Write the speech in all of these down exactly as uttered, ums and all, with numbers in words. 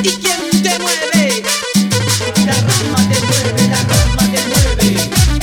¿Y quién te mueve? La rama te mueve, la rama te mueve.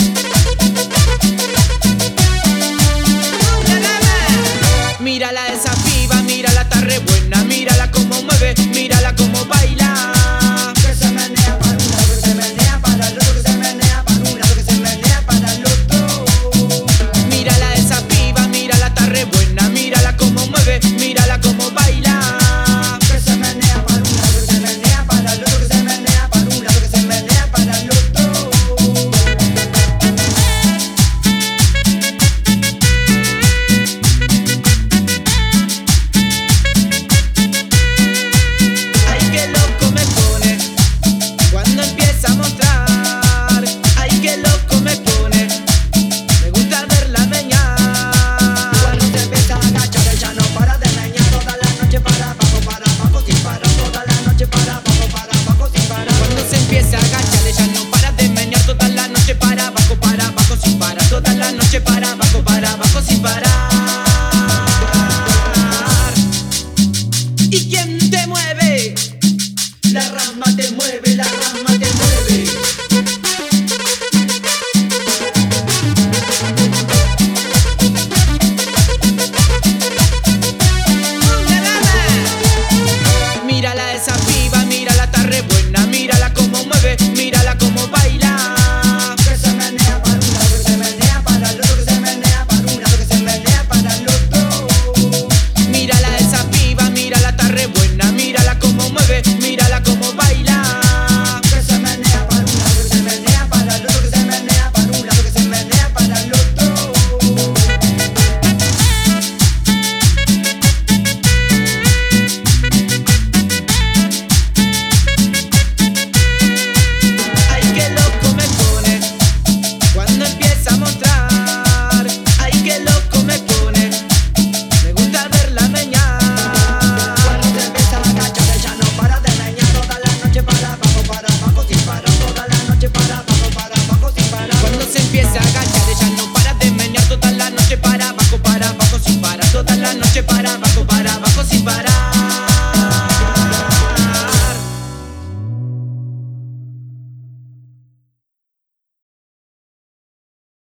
Mírala esa piba, mírala está re buena, mírala como mueve, mírala como baila. Que se menea para un lado, que se menea para el otro, que se menea para un lado, que se menea para el otro. Mírala esa piba, mírala está re buena, mírala como mueve, mírala como baila. Que se menea para un lado, que se menea para el otro, que se menea para un lado, que se menea para el otro. Ay, qué loco me pone cuando empieza a mostrar. Ay, qué loco me pone, me gusta verla meñar. Cuando se empieza a agachar ella no para de meñar. Toda la noche para abajo, para abajo sin parar. Toda la noche para abajo, para abajo sin parar. Cuando se empieza a agachar ella no para de meñar. Toda la noche para abajo, para abajo sin parar. Toda la noche para abajo, para abajo sin parar. ¿Y quién te mueve? La rama